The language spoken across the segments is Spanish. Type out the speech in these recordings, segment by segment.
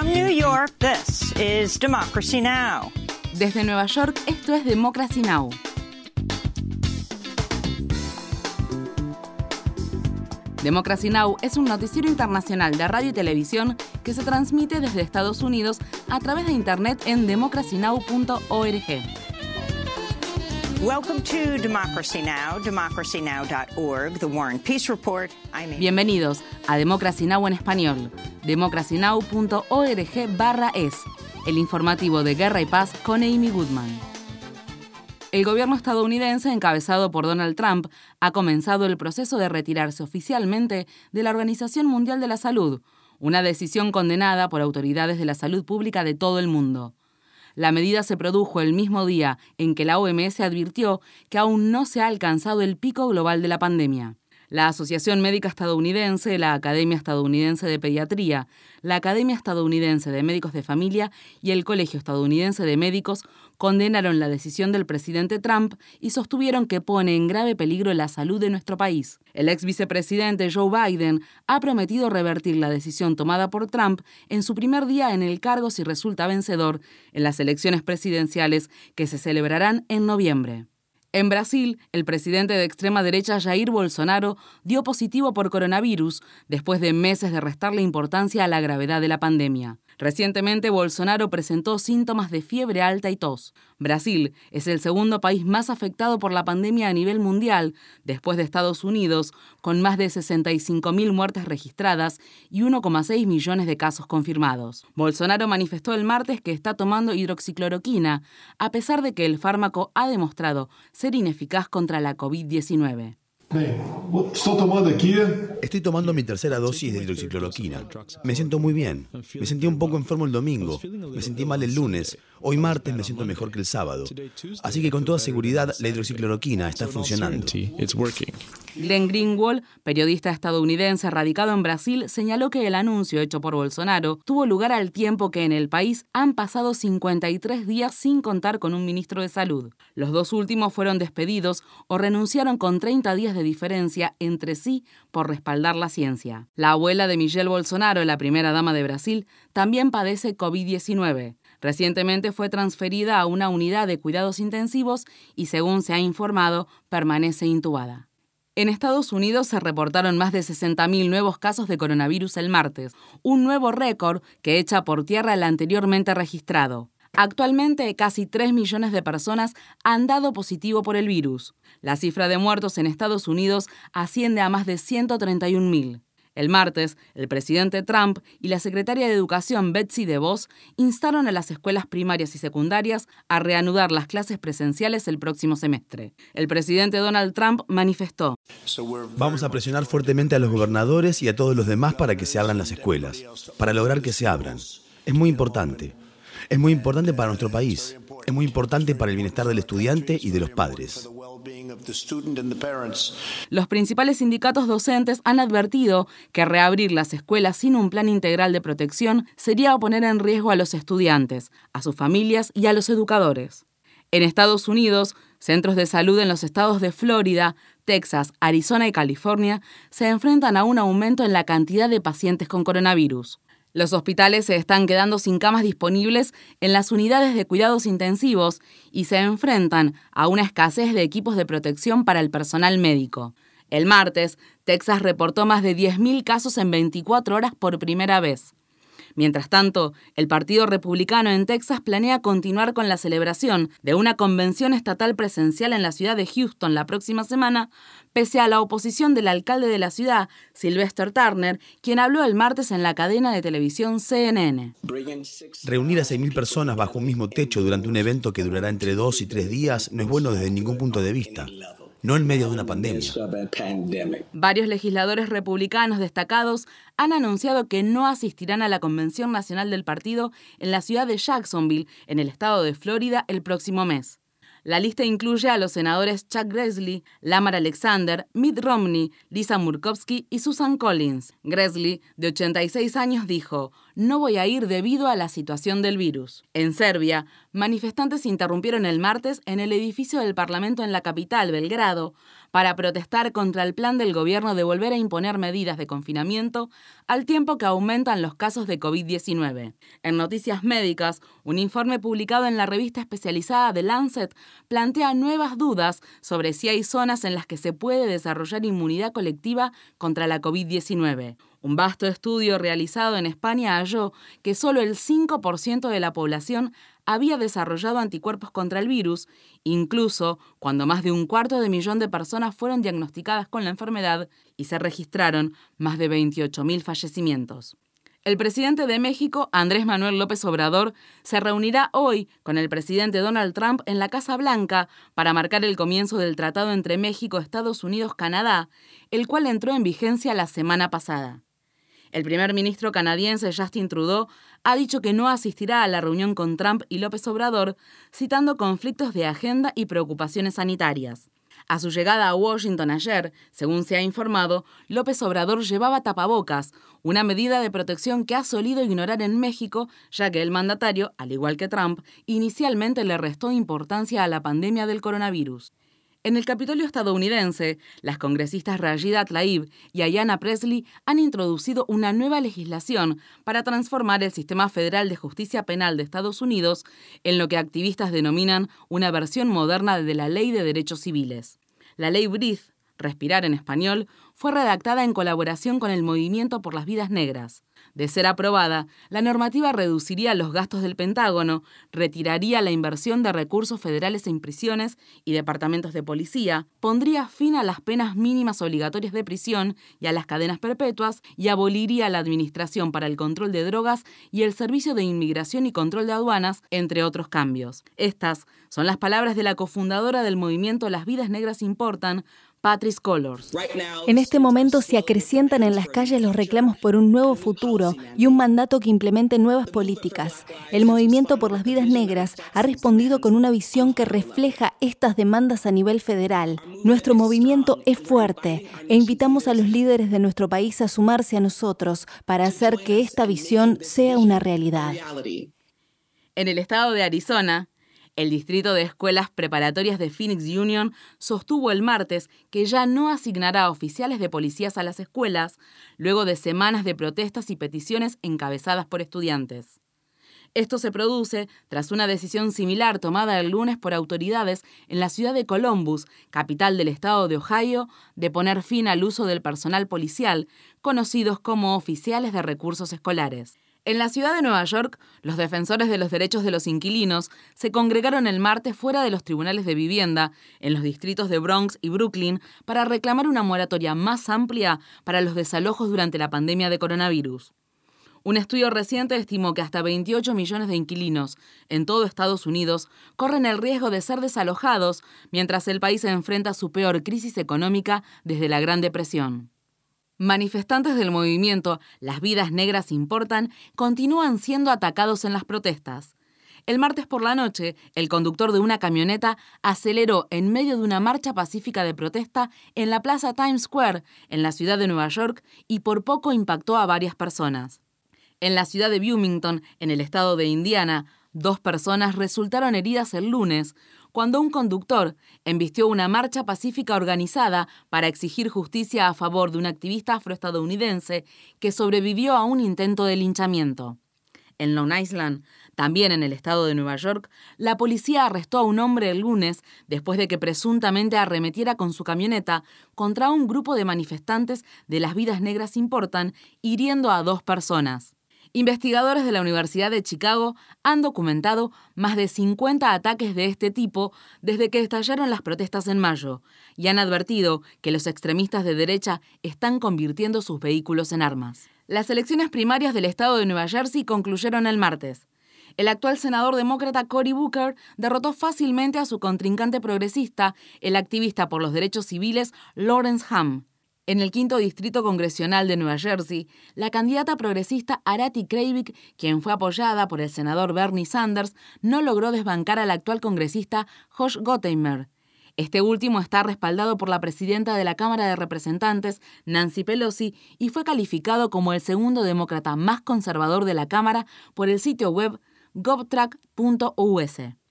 From New York, this is Democracy Now! Desde Nueva York, esto es Democracy Now! Democracy Now! Es un noticiero internacional de radio y televisión que se transmite desde Estados Unidos a través de Internet en democracynow.org. Welcome to Democracy Now!, democracynow.org, The War and Peace Report. Bienvenidos a Democracy Now! En español, democracynow.org/es, el informativo de Guerra y Paz con Amy Goodman. El gobierno estadounidense, encabezado por Donald Trump, ha comenzado el proceso de retirarse oficialmente de la Organización Mundial de la Salud, una decisión condenada por autoridades de la salud pública de todo el mundo. La medida se produjo el mismo día en que la OMS advirtió que aún no se ha alcanzado el pico global de la pandemia. La Asociación Médica Estadounidense, la Academia Estadounidense de Pediatría, la Academia Estadounidense de Médicos de Familia y el Colegio Estadounidense de Médicos condenaron la decisión del presidente Trump y sostuvieron que pone en grave peligro la salud de nuestro país. El ex vicepresidente Joe Biden ha prometido revertir la decisión tomada por Trump en su primer día en el cargo si resulta vencedor en las elecciones presidenciales que se celebrarán en noviembre. En Brasil, el presidente de extrema derecha Jair Bolsonaro dio positivo por coronavirus después de meses de restarle importancia a la gravedad de la pandemia. Recientemente, Bolsonaro presentó síntomas de fiebre alta y tos. Brasil es el segundo país más afectado por la pandemia a nivel mundial, después de Estados Unidos, con más de 65.000 muertes registradas y 1,6 millones de casos confirmados. Bolsonaro manifestó el martes que está tomando hidroxicloroquina, a pesar de que el fármaco ha demostrado ser ineficaz contra la COVID-19. Estoy tomando mi tercera dosis de hidroxicloroquina. Me siento muy bien. Me sentí un poco enfermo el domingo. Me sentí mal el lunes. Hoy martes me siento mejor que el sábado. Así que con toda seguridad la hidroxicloroquina está funcionando. Glenn Greenwald, periodista estadounidense radicado en Brasil, señaló que el anuncio hecho por Bolsonaro tuvo lugar al tiempo que en el país han pasado 53 días sin contar con un ministro de salud. Los dos últimos fueron despedidos o renunciaron con 30 días de diferencia entre sí por respaldar la ciencia. La abuela de Michelle Bolsonaro, la primera dama de Brasil, también padece COVID-19. Recientemente fue transferida a una unidad de cuidados intensivos y, según se ha informado, permanece intubada. En Estados Unidos se reportaron más de 60.000 nuevos casos de coronavirus el martes, un nuevo récord que echa por tierra el anteriormente registrado. Actualmente, casi 3 millones de personas han dado positivo por el virus. La cifra de muertos en Estados Unidos asciende a más de 131.000. El martes, el presidente Trump y la secretaria de Educación Betsy DeVos instaron a las escuelas primarias y secundarias a reanudar las clases presenciales el próximo semestre. El presidente Donald Trump manifestó: Vamos a presionar fuertemente a los gobernadores y a todos los demás para que se abran las escuelas, para lograr que se abran. Es muy importante. Es muy importante para nuestro país. Es muy importante para el bienestar del estudiante y de los padres. Los principales sindicatos docentes han advertido que reabrir las escuelas sin un plan integral de protección sería poner en riesgo a los estudiantes, a sus familias y a los educadores. En Estados Unidos, centros de salud en los estados de Florida, Texas, Arizona y California se enfrentan a un aumento en la cantidad de pacientes con coronavirus. Los hospitales se están quedando sin camas disponibles en las unidades de cuidados intensivos y se enfrentan a una escasez de equipos de protección para el personal médico. El martes, Texas reportó más de 10.000 casos en 24 horas por primera vez. Mientras tanto, el Partido Republicano en Texas planea continuar con la celebración de una convención estatal presencial en la ciudad de Houston la próxima semana, pese a la oposición del alcalde de la ciudad, Sylvester Turner, quien habló el martes en la cadena de televisión CNN. Reunir a 6.000 personas bajo un mismo techo durante un evento que durará entre 2 y 3 días no es bueno desde ningún punto de vista. No en medio de una pandemia. Varios legisladores republicanos destacados han anunciado que no asistirán a la Convención Nacional del Partido en la ciudad de Jacksonville, en el estado de Florida, el próximo mes. La lista incluye a los senadores Chuck Grassley, Lamar Alexander, Mitt Romney, Lisa Murkowski y Susan Collins. Grassley, de 86 años, dijo: «No voy a ir debido a la situación del virus». En Serbia, manifestantes interrumpieron el martes en el edificio del Parlamento en la capital, Belgrado, para protestar contra el plan del gobierno de volver a imponer medidas de confinamiento al tiempo que aumentan los casos de COVID-19. En Noticias Médicas, un informe publicado en la revista especializada The Lancet plantea nuevas dudas sobre si hay zonas en las que se puede desarrollar inmunidad colectiva contra la COVID-19. Un vasto estudio realizado en España halló que solo el 5% de la población había desarrollado anticuerpos contra el virus, incluso cuando más de 250.000 de personas fueron diagnosticadas con la enfermedad y se registraron más de 28.000 fallecimientos. El presidente de México, Andrés Manuel López Obrador, se reunirá hoy con el presidente Donald Trump en la Casa Blanca para marcar el comienzo del tratado entre México, Estados Unidos, Canadá, el cual entró en vigencia la semana pasada. El primer ministro canadiense Justin Trudeau ha dicho que no asistirá a la reunión con Trump y López Obrador, citando conflictos de agenda y preocupaciones sanitarias. A su llegada a Washington ayer, según se ha informado, López Obrador llevaba tapabocas, una medida de protección que ha solido ignorar en México, ya que el mandatario, al igual que Trump, inicialmente le restó importancia a la pandemia del coronavirus. En el Capitolio estadounidense, las congresistas Rashida Tlaib y Ayanna Pressley han introducido una nueva legislación para transformar el sistema federal de justicia penal de Estados Unidos en lo que activistas denominan una versión moderna de la Ley de Derechos Civiles. La ley Breathe, respirar en español, fue redactada en colaboración con el Movimiento por las Vidas Negras. De ser aprobada, la normativa reduciría los gastos del Pentágono, retiraría la inversión de recursos federales en prisiones y departamentos de policía, pondría fin a las penas mínimas obligatorias de prisión y a las cadenas perpetuas y aboliría la Administración para el Control de Drogas y el Servicio de Inmigración y Control de Aduanas, entre otros cambios. Estas son las palabras de la cofundadora del movimiento Las Vidas Negras Importan, Patrisse Cullors. En este momento se acrecientan en las calles los reclamos por un nuevo futuro y un mandato que implemente nuevas políticas. El Movimiento por las Vidas Negras ha respondido con una visión que refleja estas demandas a nivel federal. Nuestro movimiento es fuerte e invitamos a los líderes de nuestro país a sumarse a nosotros para hacer que esta visión sea una realidad. En el estado de Arizona, el Distrito de Escuelas Preparatorias de Phoenix Union sostuvo el martes que ya no asignará oficiales de policías a las escuelas, luego de semanas de protestas y peticiones encabezadas por estudiantes. Esto se produce tras una decisión similar tomada el lunes por autoridades en la ciudad de Columbus, capital del estado de Ohio, de poner fin al uso del personal policial, conocidos como oficiales de recursos escolares. En la ciudad de Nueva York, los defensores de los derechos de los inquilinos se congregaron el martes fuera de los tribunales de vivienda en los distritos de Bronx y Brooklyn para reclamar una moratoria más amplia para los desalojos durante la pandemia de coronavirus. Un estudio reciente estimó que hasta 28 millones de inquilinos en todo Estados Unidos corren el riesgo de ser desalojados mientras el país enfrenta su peor crisis económica desde la Gran Depresión. Manifestantes del movimiento Las Vidas Negras Importan continúan siendo atacados en las protestas. El martes por la noche, el conductor de una camioneta aceleró en medio de una marcha pacífica de protesta en la plaza Times Square, en la ciudad de Nueva York, y por poco impactó a varias personas. En la ciudad de Bloomington, en el estado de Indiana, 2 personas resultaron heridas el lunes cuando un conductor embistió una marcha pacífica organizada para exigir justicia a favor de un activista afroestadounidense que sobrevivió a un intento de linchamiento. En Long Island, también en el estado de Nueva York, la policía arrestó a un hombre el lunes después de que presuntamente arremetiera con su camioneta contra un grupo de manifestantes de Las Vidas Negras Importan, hiriendo a 2 personas. Investigadores de la Universidad de Chicago han documentado más de 50 ataques de este tipo desde que estallaron las protestas en mayo y han advertido que los extremistas de derecha están convirtiendo sus vehículos en armas. Las elecciones primarias del estado de Nueva Jersey concluyeron el martes. El actual senador demócrata Cory Booker derrotó fácilmente a su contrincante progresista, el activista por los derechos civiles Lawrence Hamm. En el 5º distrito congresional de Nueva Jersey, la candidata progresista Arati Kreivik, quien fue apoyada por el senador Bernie Sanders, no logró desbancar al actual congresista Josh Gottheimer. Este último está respaldado por la presidenta de la Cámara de Representantes, Nancy Pelosi, y fue calificado como el segundo demócrata más conservador de la Cámara por el sitio web govtrack.us.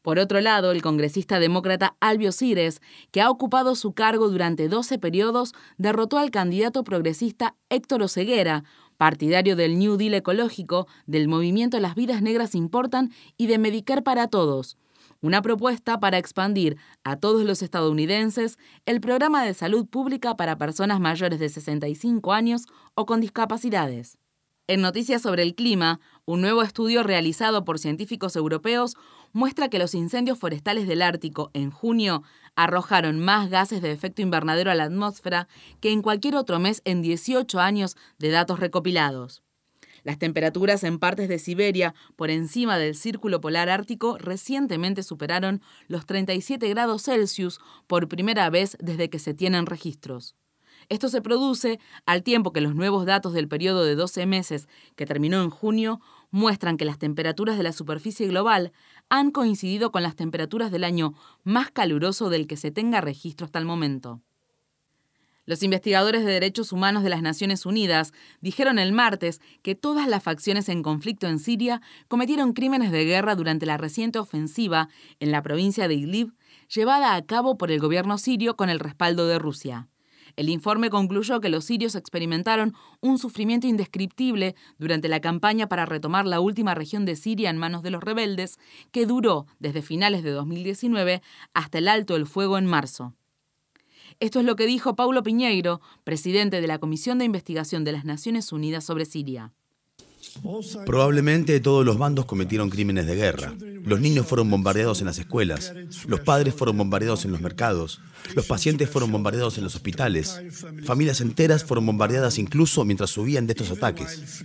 Por otro lado, el congresista demócrata Albio Cires, que ha ocupado su cargo durante 12 periodos, derrotó al candidato progresista Héctor Oseguera, partidario del New Deal ecológico, del movimiento Las Vidas Negras Importan y de Medicare para Todos, una propuesta para expandir a todos los estadounidenses el programa de salud pública para personas mayores de 65 años o con discapacidades. En noticias sobre el clima, un nuevo estudio realizado por científicos europeos muestra que los incendios forestales del Ártico en junio arrojaron más gases de efecto invernadero a la atmósfera que en cualquier otro mes en 18 años de datos recopilados. Las temperaturas en partes de Siberia por encima del círculo polar ártico recientemente superaron los 37 grados Celsius por primera vez desde que se tienen registros. Esto se produce al tiempo que los nuevos datos del periodo de 12 meses, que terminó en junio, muestran que las temperaturas de la superficie global han coincidido con las temperaturas del año más caluroso del que se tenga registro hasta el momento. Los investigadores de derechos humanos de las Naciones Unidas dijeron el martes que todas las facciones en conflicto en Siria cometieron crímenes de guerra durante la reciente ofensiva en la provincia de Idlib, llevada a cabo por el gobierno sirio con el respaldo de Rusia. El informe concluyó que los sirios experimentaron un sufrimiento indescriptible durante la campaña para retomar la última región de Siria en manos de los rebeldes, que duró desde finales de 2019 hasta el alto el fuego en marzo. Esto es lo que dijo Paulo Piñeiro, presidente de la Comisión de Investigación de las Naciones Unidas sobre Siria. Probablemente todos los bandos cometieron crímenes de guerra. Los niños fueron bombardeados en las escuelas, los padres fueron bombardeados en los mercados, los pacientes fueron bombardeados en los hospitales, familias enteras fueron bombardeadas incluso mientras subían de estos ataques.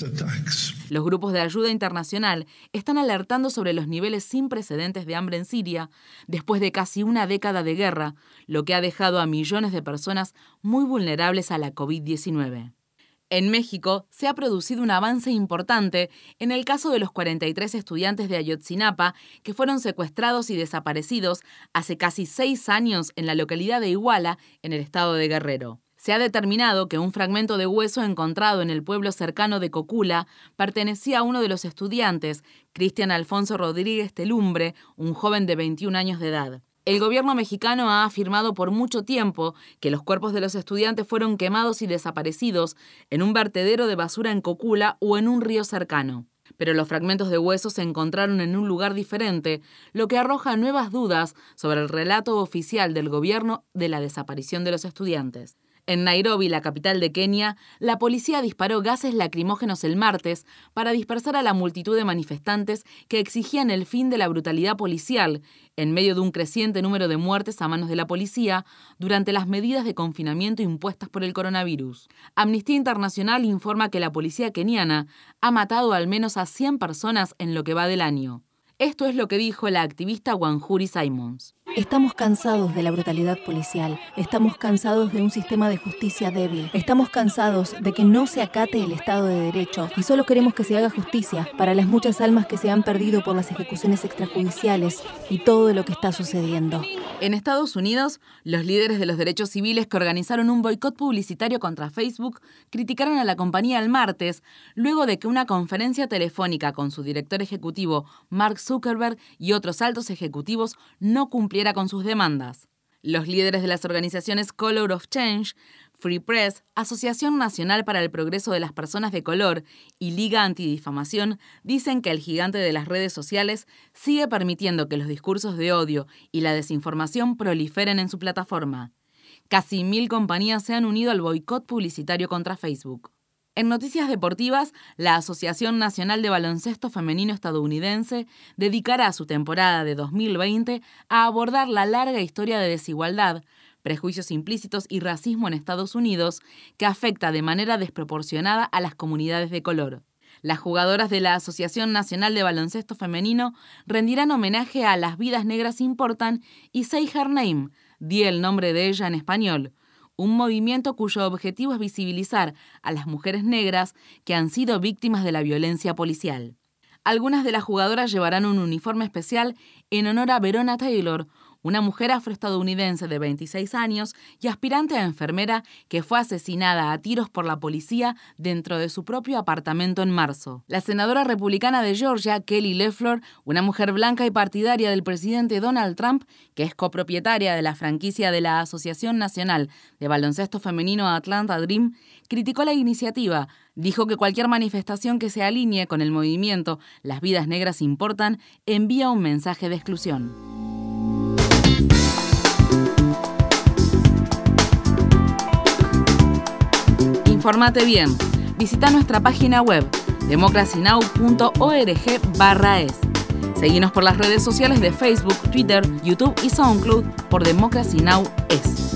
Los grupos de ayuda internacional están alertando sobre los niveles sin precedentes de hambre en Siria después de casi una década de guerra, lo que ha dejado a millones de personas muy vulnerables a la COVID-19. En México se ha producido un avance importante en el caso de los 43 estudiantes de Ayotzinapa que fueron secuestrados y desaparecidos hace casi 6 años en la localidad de Iguala, en el estado de Guerrero. Se ha determinado que un fragmento de hueso encontrado en el pueblo cercano de Cocula pertenecía a uno de los estudiantes, Cristian Alfonso Rodríguez Telumbre, un joven de 21 años de edad. El gobierno mexicano ha afirmado por mucho tiempo que los cuerpos de los estudiantes fueron quemados y desaparecidos en un vertedero de basura en Cocula o en un río cercano. Pero los fragmentos de huesos se encontraron en un lugar diferente, lo que arroja nuevas dudas sobre el relato oficial del gobierno de la desaparición de los estudiantes. En Nairobi, la capital de Kenia, la policía disparó gases lacrimógenos el martes para dispersar a la multitud de manifestantes que exigían el fin de la brutalidad policial, en medio de un creciente número de muertes a manos de la policía durante las medidas de confinamiento impuestas por el coronavirus. Amnistía Internacional informa que la policía keniana ha matado al menos a 100 personas en lo que va del año. Esto es lo que dijo la activista Wanjuri Simons. Estamos cansados de la brutalidad policial, estamos cansados de un sistema de justicia débil, estamos cansados de que no se acate el Estado de Derecho y solo queremos que se haga justicia para las muchas almas que se han perdido por las ejecuciones extrajudiciales y todo lo que está sucediendo. En Estados Unidos, los líderes de los derechos civiles que organizaron un boicot publicitario contra Facebook criticaron a la compañía el martes, luego de que una conferencia telefónica con su director ejecutivo, Mark Zuckerberg, y otros altos ejecutivos no cumpliera con sus demandas. Los líderes de las organizaciones Color of Change, Free Press, Asociación Nacional para el Progreso de las Personas de Color y Liga Antidifamación dicen que el gigante de las redes sociales sigue permitiendo que los discursos de odio y la desinformación proliferen en su plataforma. Casi 1000 compañías se han unido al boicot publicitario contra Facebook. En noticias deportivas, la Asociación Nacional de Baloncesto Femenino Estadounidense dedicará su temporada de 2020 a abordar la larga historia de desigualdad, prejuicios implícitos y racismo en Estados Unidos que afecta de manera desproporcionada a las comunidades de color. Las jugadoras de la Asociación Nacional de Baloncesto Femenino rendirán homenaje a Las Vidas Negras Importan y Say Her Name, di el nombre de ella en español, un movimiento cuyo objetivo es visibilizar a las mujeres negras que han sido víctimas de la violencia policial. Algunas de las jugadoras llevarán un uniforme especial en honor a Verona Taylor, una mujer afroestadounidense de 26 años y aspirante a enfermera que fue asesinada a tiros por la policía dentro de su propio apartamento en marzo. La senadora republicana de Georgia, Kelly Loeffler, una mujer blanca y partidaria del presidente Donald Trump, que es copropietaria de la franquicia de la Asociación Nacional de Baloncesto Femenino Atlanta Dream, criticó la iniciativa. Dijo que cualquier manifestación que se alinee con el movimiento Las vidas negras importan envía un mensaje de exclusión. Informate bien. Visita nuestra página web democracynow.org/es. Seguinos por las redes sociales de Facebook, Twitter, YouTube y SoundCloud por Democracy Now! Es.